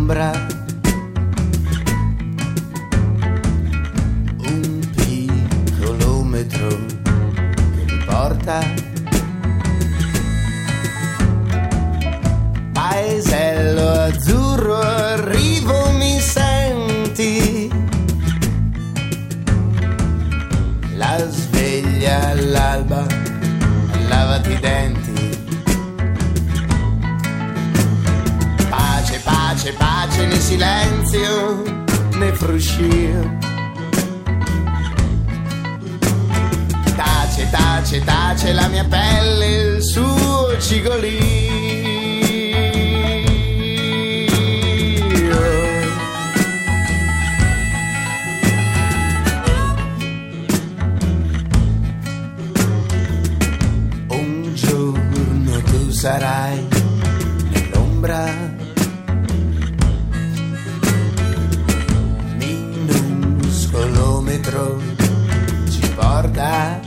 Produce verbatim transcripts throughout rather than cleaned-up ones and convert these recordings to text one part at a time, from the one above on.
nell'ombra, un piccolo metro che mi porta. Paesello azzurro, arrivo, mi senti? La sveglia all'alba, lavati i denti. Pace, pace, pace nel silenzio, nel fruscio. Tace, tace, tace la mia pelle, il suo cigolino. Sarai nell'ombra, minuscolo metro ci porta.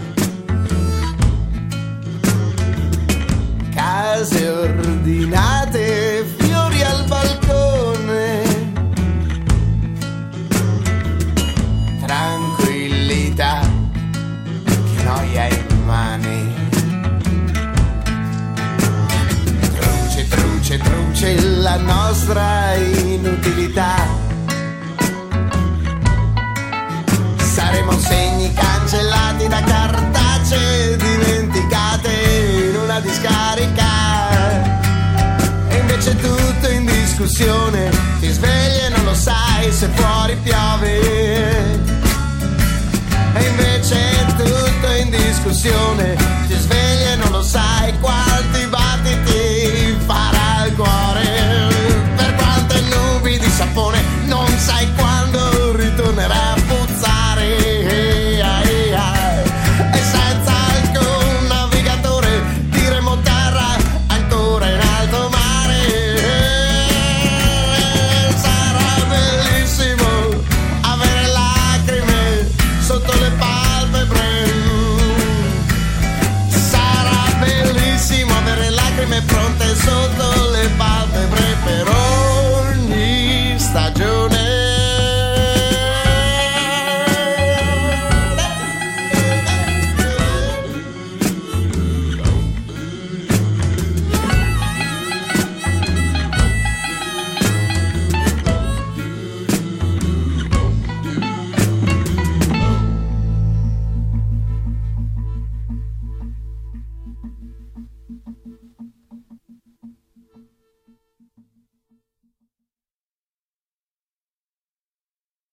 Case ordinate, fiori al balcone, tranquillità, che noia immane. Truce, truce la nostra inutilità. Saremo segni cancellati da cartacee dimenticate in una discarica. E invece tutto in discussione, ti svegli e non lo sai se fuori piove. E invece tutto in discussione, ti svegli e non lo sai qua.